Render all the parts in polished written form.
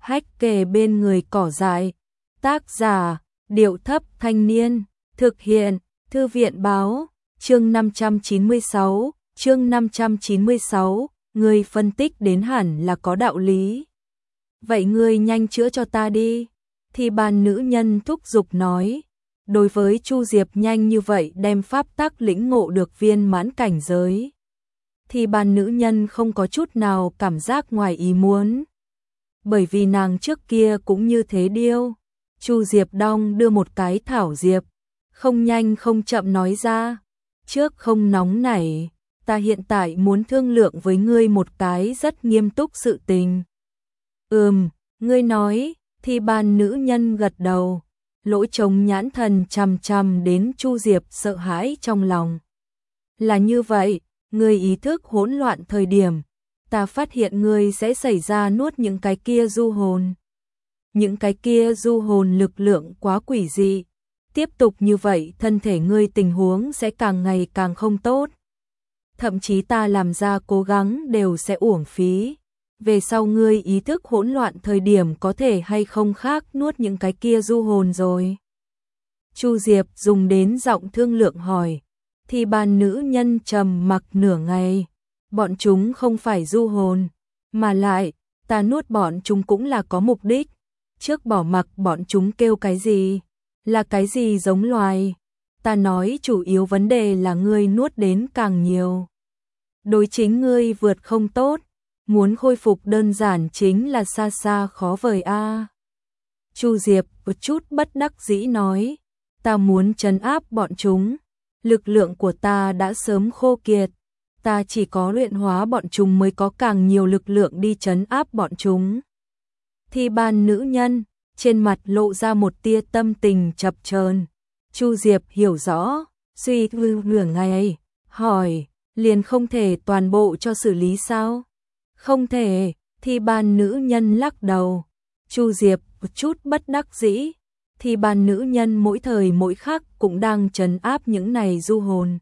hách kề bên người cỏ dại. Tác giả, Điệu Thấp Thanh Niên. Thực hiện, Thư viện báo. Chương 596, chương 596, ngươi phân tích đến hẳn là có đạo lý. Vậy ngươi nhanh chữa cho ta đi. Thì bàn nữ nhân thúc giục nói. Đối với Chu Diệp nhanh như vậy đem pháp tắc lĩnh ngộ được viên mãn cảnh giới. Thì bàn nữ nhân không có chút nào cảm giác ngoài ý muốn. Bởi vì nàng trước kia cũng như thế điêu. Chu Diệp đong đưa một cái thảo diệp. Không nhanh không chậm nói ra. Trước không nóng nảy, ta hiện tại muốn thương lượng với ngươi một cái rất nghiêm túc sự tình. Ngươi nói, thì bàn nữ nhân gật đầu. Lỗ trống nhãn thần chằm chằm đến Chu Diệp sợ hãi trong lòng. Là như vậy, ngươi ý thức hỗn loạn thời điểm, ta phát hiện ngươi sẽ xảy ra nuốt những cái kia du hồn. Những cái kia du hồn lực lượng quá quỷ dị. Tiếp tục như vậy thân thể ngươi tình huống sẽ càng ngày càng không tốt. Thậm chí ta làm ra cố gắng đều sẽ uổng phí. Về sau ngươi ý thức hỗn loạn thời điểm có thể hay không khác nuốt những cái kia du hồn rồi. Chu Diệp dùng đến giọng thương lượng hỏi. Thì bàn nữ nhân trầm mặc nửa ngày. Bọn chúng không phải du hồn. Mà lại, ta nuốt bọn chúng cũng là có mục đích. Trước bỏ mặc bọn chúng kêu cái gì. Là cái gì giống loài. Ta nói chủ yếu vấn đề là ngươi nuốt đến càng nhiều. Đối chính ngươi vượt không tốt. Muốn khôi phục đơn giản chính là xa xa khó vời a. Chu Diệp một chút bất đắc dĩ nói. Ta muốn trấn áp bọn chúng. Lực lượng của ta đã sớm khô kiệt. Ta chỉ có luyện hóa bọn chúng mới có càng nhiều lực lượng đi trấn áp bọn chúng. Thì bàn nữ nhân, trên mặt lộ ra một tia tâm tình chập chờn. Chu Diệp hiểu rõ, suy tư nửa ngày, hỏi, liền không thể toàn bộ cho xử lý sao? Không thể, thì bàn nữ nhân lắc đầu. Chu Diệp một chút bất đắc dĩ, thì bàn nữ nhân mỗi thời mỗi khắc cũng đang trấn áp những này du hồn.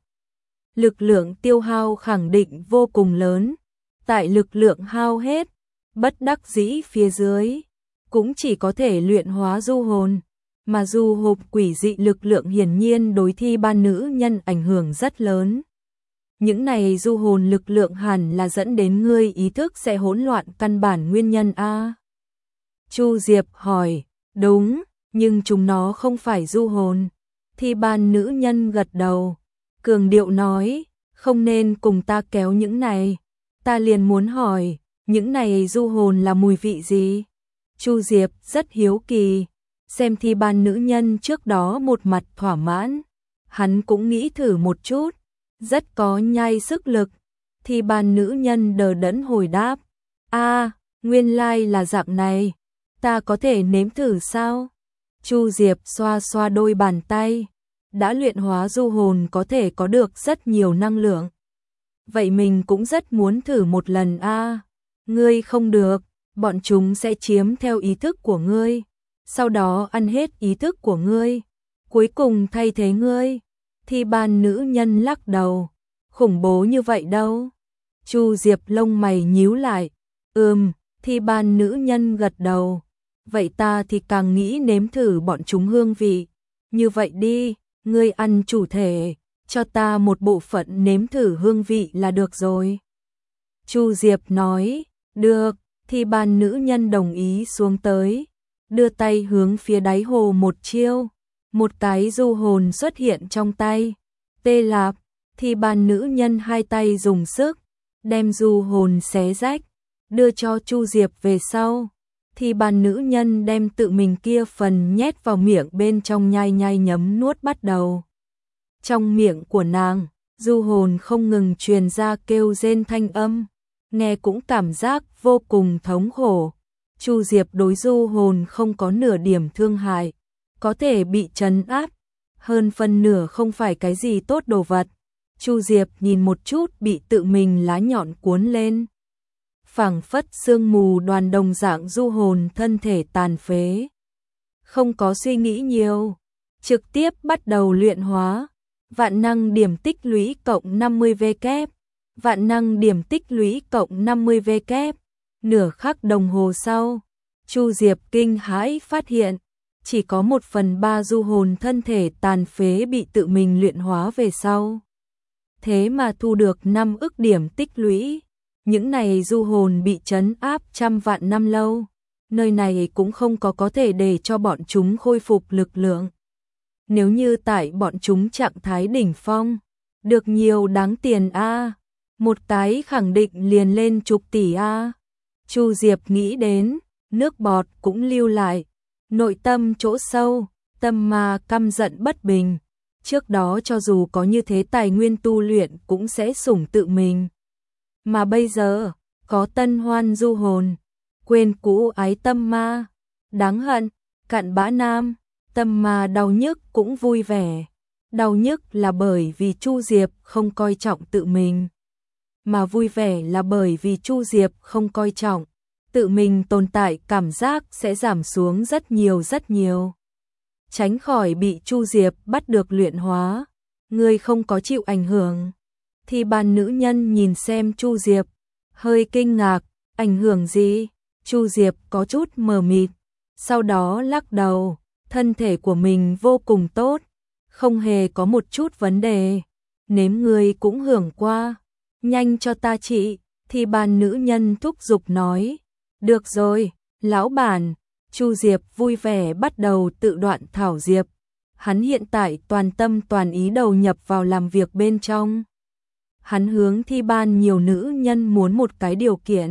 Lực lượng tiêu hao khẳng định vô cùng lớn, tại lực lượng hao hết, bất đắc dĩ phía dưới, cũng chỉ có thể luyện hóa du hồn, mà du hộp quỷ dị lực lượng hiển nhiên đối thi ban nữ nhân ảnh hưởng rất lớn. Những này du hồn lực lượng hẳn là dẫn đến ngươi ý thức sẽ hỗn loạn căn bản nguyên nhân a. Chu Diệp hỏi, đúng, nhưng chúng nó không phải du hồn. Thi ban nữ nhân gật đầu, cường điệu nói, không nên cùng ta kéo những này. Ta liền muốn hỏi, những này du hồn là mùi vị gì? Chu Diệp rất hiếu kỳ, xem thi ban nữ nhân trước đó một mặt thỏa mãn. Hắn cũng nghĩ thử một chút, rất có nhai sức lực. Thi ban nữ nhân đờ đẫn hồi đáp, nguyên lai là dạng này, ta có thể nếm thử sao? Chu Diệp xoa xoa đôi bàn tay, đã luyện hóa du hồn có thể có được rất nhiều năng lượng. Vậy mình cũng rất muốn thử một lần a. Ngươi không được, bọn chúng sẽ chiếm theo ý thức của ngươi, sau đó ăn hết ý thức của ngươi, cuối cùng thay thế ngươi. Thì ban nữ nhân lắc đầu, khủng bố như vậy đâu. Chu Diệp lông mày nhíu lại, thì ban nữ nhân gật đầu, vậy ta thì càng nghĩ nếm thử bọn chúng hương vị. Như vậy đi, ngươi ăn chủ thể, cho ta một bộ phận nếm thử hương vị là được rồi. Chu Diệp nói, được, thì ban nữ nhân đồng ý xuống tới, đưa tay hướng phía đáy hồ một chiêu, một cái du hồn xuất hiện trong tay. Tê lạp, thì ban nữ nhân hai tay dùng sức, đem du hồn xé rách, đưa cho Chu Diệp về sau. Thì ban nữ nhân đem tự mình kia phần nhét vào miệng bên trong nhai nhai nhấm nuốt bắt đầu. Trong miệng của nàng, du hồn không ngừng truyền ra kêu rên thanh âm, nghe cũng cảm giác vô cùng thống khổ. Chu Diệp đối du hồn không có nửa điểm thương hại, có thể bị trấn áp, hơn phân nửa không phải cái gì tốt đồ vật. Chu Diệp nhìn một chút bị tự mình lá nhọn cuốn lên, phảng phất sương mù đoàn đồng dạng du hồn thân thể tàn phế. Không có suy nghĩ nhiều, trực tiếp bắt đầu luyện hóa. Vạn năng điểm tích lũy cộng 50 V kép, vạn năng điểm tích lũy cộng 50 V kép. Nửa khắc đồng hồ sau, Chu Diệp kinh hãi phát hiện, chỉ có 1/3 du hồn thân thể tàn phế bị tự mình luyện hóa về sau. Thế mà thu được 5 ức điểm tích lũy, những này du hồn bị trấn áp trăm vạn năm lâu, nơi này cũng không có thể để cho bọn chúng khôi phục lực lượng. Nếu như tại bọn chúng trạng thái đỉnh phong, được nhiều đáng tiền a, một cái khẳng định liền lên chục tỷ a. Chu Diệp nghĩ đến, nước bọt cũng lưu lại, nội tâm chỗ sâu, tâm ma căm giận bất bình. Trước đó cho dù có như thế tài nguyên tu luyện cũng sẽ sủng tự mình. Mà bây giờ, có tân hoan du hồn, quên cũ ái tâm ma, đáng hận, cặn bã nam, tâm ma đau nhức cũng vui vẻ. Đau nhức là bởi vì Chu Diệp không coi trọng tự mình, mà vui vẻ là bởi vì Chu Diệp không coi trọng tự mình tồn tại, cảm giác sẽ giảm xuống rất nhiều. Tránh khỏi bị Chu Diệp bắt được luyện hóa, người không có chịu ảnh hưởng. Thì bàn nữ nhân nhìn xem Chu Diệp, hơi kinh ngạc, ảnh hưởng gì? Chu Diệp có chút mờ mịt, sau đó lắc đầu, thân thể của mình vô cùng tốt, không hề có một chút vấn đề. Nếm người cũng hưởng qua, nhanh cho ta trị. Thì bàn nữ nhân thúc giục nói, được rồi, lão bản. Chu Diệp vui vẻ bắt đầu tự đoạn thảo diệp. Hắn hiện tại toàn tâm toàn ý đầu nhập vào làm việc bên trong. Hắn hướng thi ban nhiều nữ nhân muốn một cái điều kiện.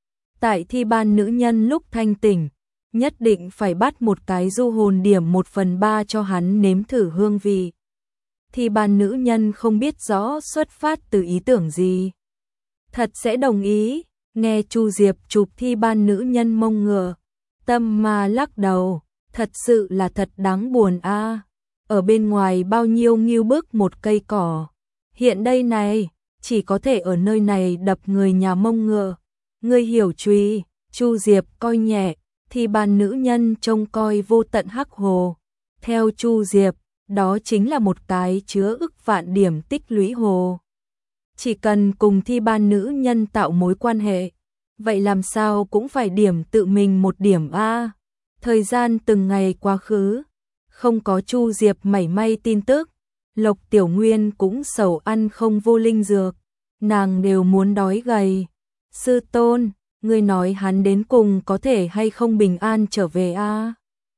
Tại thi ban nữ nhân lúc thanh tỉnh, nhất định phải bắt một cái du hồn điểm 1/3 cho hắn nếm thử hương vị. Thi ban nữ nhân không biết rõ xuất phát từ ý tưởng gì, thật sẽ đồng ý. Nghe Chu Diệp chụp thi ban nữ nhân mông ngựa, tâm ma lắc đầu, thật sự là thật đáng buồn a. Ở bên ngoài bao nhiêu nghiêu bức một cây cỏ, hiện đây này, chỉ có thể ở nơi này đập người nhà mông ngựa. Ngươi hiểu truy. Chu Diệp coi nhẹ, thì bàn nữ nhân trông coi vô tận hắc hồ. Theo Chu Diệp, đó chính là một cái chứa ức vạn điểm tích lũy hồ. Chỉ cần cùng thi ban nữ nhân tạo mối quan hệ, vậy làm sao cũng phải điểm tự mình một điểm a. Thời gian từng ngày quá khứ, không có Chu Diệp mảy may tin tức. Lộc Tiểu Nguyên cũng sầu ăn không vô linh dược, nàng đều muốn đói gầy. Sư tôn, ngươi nói hắn đến cùng có thể hay không bình an trở về a?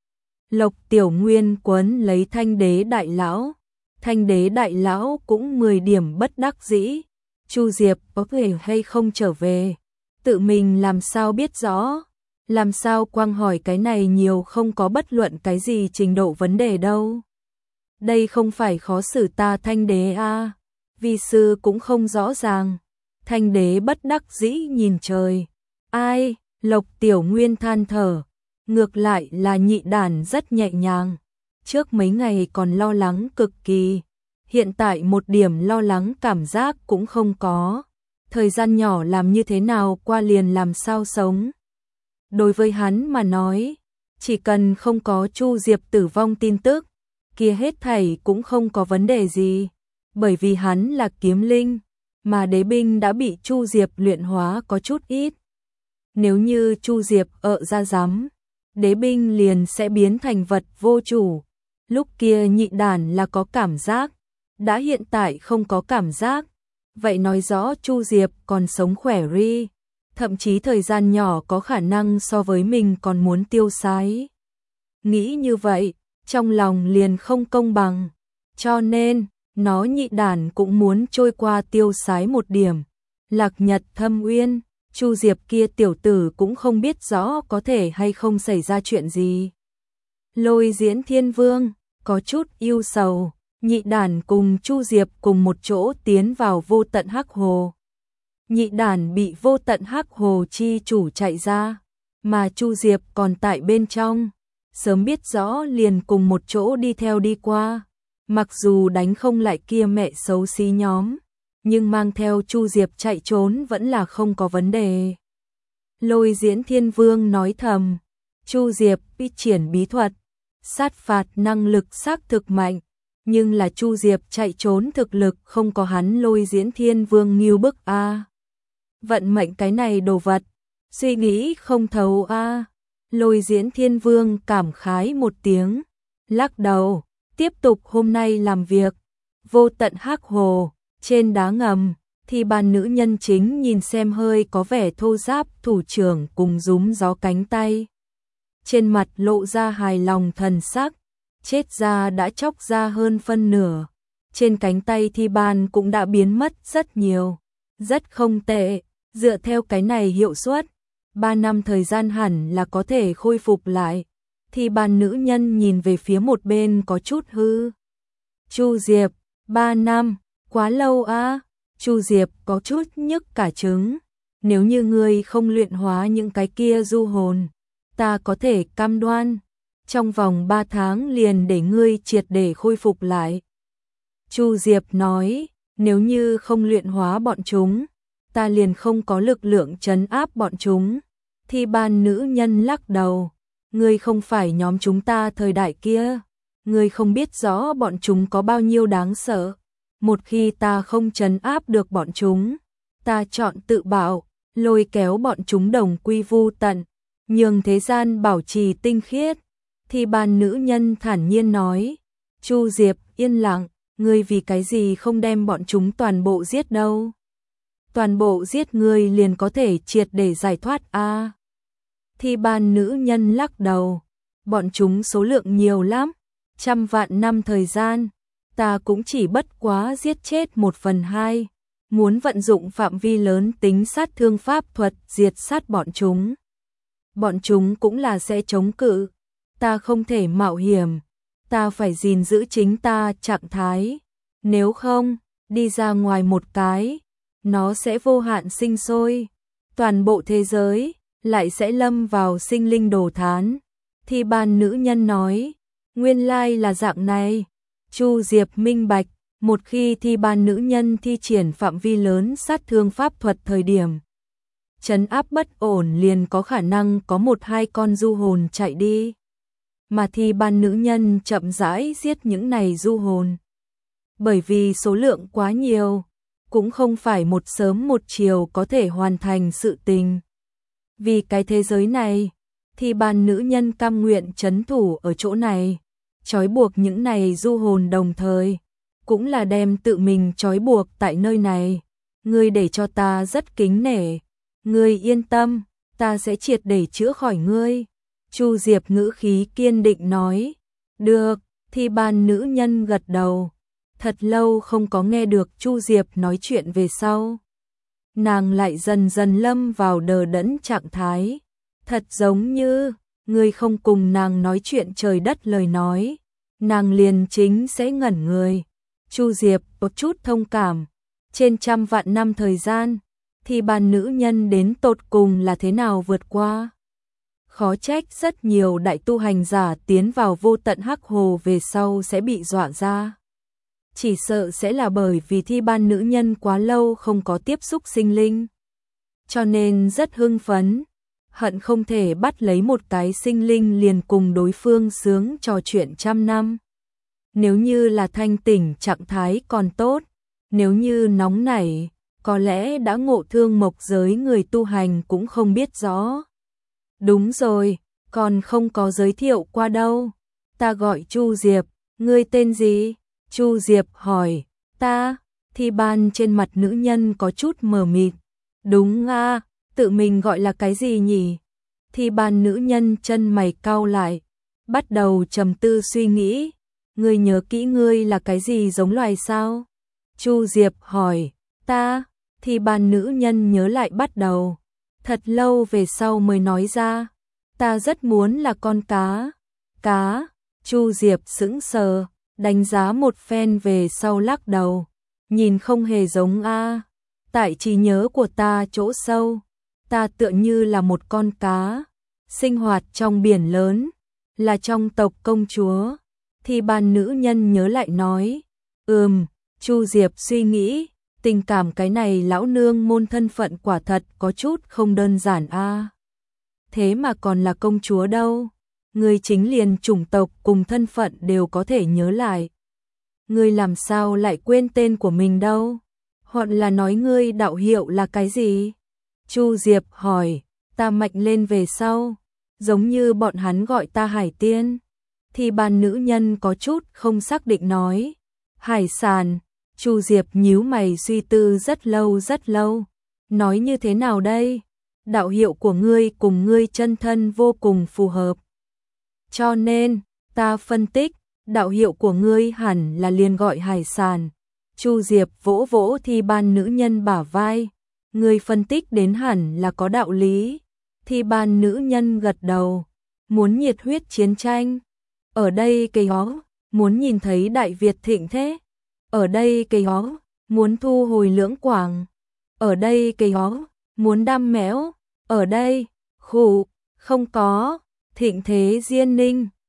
Lộc Tiểu Nguyên quấn lấy Thanh Đế đại lão. Thanh Đế đại lão cũng 10 điểm bất đắc dĩ. Chu Diệp có thể hay không trở về, tự mình làm sao biết rõ, làm sao quang hỏi cái này nhiều không có bất luận cái gì trình độ vấn đề đâu. Đây không phải khó xử ta Thanh Đế a, vi sư cũng không rõ ràng. Thanh Đế bất đắc dĩ nhìn trời. Ai? Lộc Tiểu Nguyên than thở, ngược lại là Nhị Đản rất nhẹ nhàng. Trước mấy ngày còn lo lắng cực kỳ, hiện tại một điểm lo lắng cảm giác cũng không có. Thời gian nhỏ làm như thế nào qua liền làm sao sống. Đối với hắn mà nói, chỉ cần không có Chu Diệp tử vong tin tức, kia hết thảy cũng không có vấn đề gì. Bởi vì hắn là kiếm linh, mà đế binh đã bị Chu Diệp luyện hóa có chút ít. Nếu như Chu Diệp ra dám, đế binh liền sẽ biến thành vật vô chủ. Lúc kia Nhị Đản là có cảm giác, đã hiện tại không có cảm giác. Vậy nói rõ Chu Diệp còn sống khỏe ri, thậm chí thời gian nhỏ có khả năng so với mình còn muốn tiêu sái. Nghĩ như vậy, trong lòng liền không công bằng, cho nên, nó Nhị Đản cũng muốn trôi qua tiêu sái một điểm. Lạc Nhật Thâm Uyên, Chu Diệp kia tiểu tử cũng không biết rõ có thể hay không xảy ra chuyện gì. Lôi Diễn Thiên Vương, có chút ưu sầu. Nhị Đản cùng Chu Diệp cùng một chỗ tiến vào vô tận hắc hồ. Nhị Đản bị vô tận hắc hồ chi chủ chạy ra, mà Chu Diệp còn tại bên trong. Sớm biết rõ liền cùng một chỗ đi theo đi qua. Mặc dù đánh không lại kia mẹ xấu xí nhóm, nhưng mang theo Chu Diệp chạy trốn vẫn là không có vấn đề. Lôi Diễn Thiên Vương nói thầm, Chu Diệp bi triển bí thuật, sát phạt năng lực xác thực mạnh. Nhưng là Chu Diệp chạy trốn thực lực không có hắn Lôi Diễn Thiên Vương nghiêu bức a. Vận mệnh cái này đồ vật, suy nghĩ không thấu a. Lôi Diễn Thiên Vương cảm khái một tiếng, lắc đầu, tiếp tục hôm nay làm việc. Vô tận hắc hồ, trên đá ngầm, thì bàn nữ nhân chính nhìn xem hơi có vẻ thô ráp thủ trưởng cùng rúm gió cánh tay. Trên mặt lộ ra hài lòng thần sắc, chết da đã chóc ra hơn phân nửa. Trên cánh tay thi bàn cũng đã biến mất rất nhiều, rất không tệ, dựa theo cái này hiệu suất, 3 năm thời gian hẳn là có thể khôi phục lại. Thì bàn nữ nhân nhìn về phía một bên có chút hư. Chu Diệp, 3 năm, quá lâu á. Chu Diệp có chút nhức cả trứng. Nếu như ngươi không luyện hóa những cái kia du hồn, ta có thể cam đoan, trong vòng 3 tháng liền để ngươi triệt để khôi phục lại. Chu Diệp nói, nếu như không luyện hóa bọn chúng, ta liền không có lực lượng trấn áp bọn chúng. Thì bàn nữ nhân lắc đầu, ngươi không phải nhóm chúng ta thời đại kia, ngươi không biết rõ bọn chúng có bao nhiêu đáng sợ. Một khi ta không trấn áp được bọn chúng, ta chọn tự bạo, lôi kéo bọn chúng đồng quy vu tận, nhường thế gian bảo trì tinh khiết. Thì bàn nữ nhân thản nhiên nói, Chu Diệp yên lặng, ngươi vì cái gì không đem bọn chúng toàn bộ giết đâu? Toàn bộ giết ngươi liền có thể triệt để giải thoát a. Thì bàn nữ nhân lắc đầu, bọn chúng số lượng nhiều lắm, 100 vạn năm thời gian, ta cũng chỉ bất quá giết chết 1/2, muốn vận dụng phạm vi lớn tính sát thương pháp thuật diệt sát bọn chúng. Bọn chúng cũng là sẽ chống cự, ta không thể mạo hiểm, ta phải gìn giữ chính ta trạng thái, nếu không, đi ra ngoài một cái, nó sẽ vô hạn sinh sôi, toàn bộ thế giới lại sẽ lâm vào sinh linh đồ thán. Thì bàn nữ nhân nói, nguyên lai là dạng này. Chu Diệp minh bạch, một khi thi bàn nữ nhân thi triển phạm vi lớn sát thương pháp thuật thời điểm trấn áp bất ổn liền có khả năng có 1-2 con du hồn chạy đi. Mà thi bàn nữ nhân chậm rãi giết những này du hồn. Bởi vì số lượng quá nhiều, cũng không phải một sớm một chiều có thể hoàn thành sự tình. Vì cái thế giới này, thì bàn nữ nhân cam nguyện trấn thủ ở chỗ này, trói buộc những này du hồn đồng thời, cũng là đem tự mình trói buộc tại nơi này. Ngươi để cho ta rất kính nể, ngươi yên tâm, ta sẽ triệt để chữa khỏi ngươi. Chu Diệp ngữ khí kiên định nói, được, thì bàn nữ nhân gật đầu. Thật lâu không có nghe được Chu Diệp nói chuyện về sau. Nàng lại dần dần lâm vào đờ đẫn trạng thái. Thật giống như, người không cùng nàng nói chuyện trời đất lời nói, nàng liền chính sẽ ngẩn người. Chu Diệp có chút thông cảm, trên 100 vạn năm thời gian, thì bàn nữ nhân đến tột cùng là thế nào vượt qua. Khó trách rất nhiều đại tu hành giả tiến vào vô tận hắc hồ về sau sẽ bị dọa ra. Chỉ sợ sẽ là bởi vì thi ban nữ nhân quá lâu không có tiếp xúc sinh linh. Cho nên rất hưng phấn, hận không thể bắt lấy một cái sinh linh liền cùng đối phương sướng trò chuyện 100 năm. Nếu như là thanh tỉnh trạng thái còn tốt, nếu như nóng nảy, có lẽ đã ngộ thương mộc giới người tu hành cũng không biết rõ. Đúng rồi, còn không có giới thiệu qua đâu. Ta gọi Chu Diệp, ngươi tên gì? Chu Diệp hỏi, ta, thì ban trên mặt nữ nhân có chút mờ mịt. Đúng a, tự mình gọi là cái gì nhỉ? Thì ban nữ nhân chân mày cau lại, bắt đầu trầm tư suy nghĩ. Ngươi nhớ kỹ ngươi là cái gì giống loài sao? Chu Diệp hỏi, ta, thì ban nữ nhân nhớ lại bắt đầu. Thật lâu về sau mới nói ra, ta rất muốn là con cá. Cá, Chu Diệp sững sờ, đánh giá một phen về sau lắc đầu, nhìn không hề giống a. Tại trí nhớ của ta chỗ sâu, ta tựa như là một con cá, sinh hoạt trong biển lớn, là trong tộc công chúa. Thì ban nữ nhân nhớ lại nói, Chu Diệp suy nghĩ, tình cảm cái này lão nương môn thân phận quả thật có chút không đơn giản a. Thế mà còn là công chúa đâu, ngươi chính liền chủng tộc cùng thân phận đều có thể nhớ lại. Ngươi làm sao lại quên tên của mình đâu? Hoặc là nói ngươi đạo hiệu là cái gì? Chu Diệp hỏi, ta mạnh lên về sau, giống như bọn hắn gọi ta Hải Tiên. Thì bàn nữ nhân có chút không xác định nói. Hải sản, Chu Diệp nhíu mày suy tư rất lâu. Nói như thế nào đây? Đạo hiệu của ngươi cùng ngươi chân thân vô cùng phù hợp. Cho nên, ta phân tích, đạo hiệu của ngươi hẳn là liền gọi hải sản. Chu Diệp vỗ vỗ Thi Ban nữ nhân bả vai. Ngươi phân tích đến hẳn là có đạo lý. Thi Ban nữ nhân gật đầu. Muốn nhiệt huyết chiến tranh. Ở đây cây hó, muốn nhìn thấy Đại Việt thịnh thế. Ở đây cây hó, muốn thu hồi Lưỡng Quảng. Ở đây cây hó, muốn đam mẽo. Ở đây, khủ, không có. Thịnh thế Diên Ninh,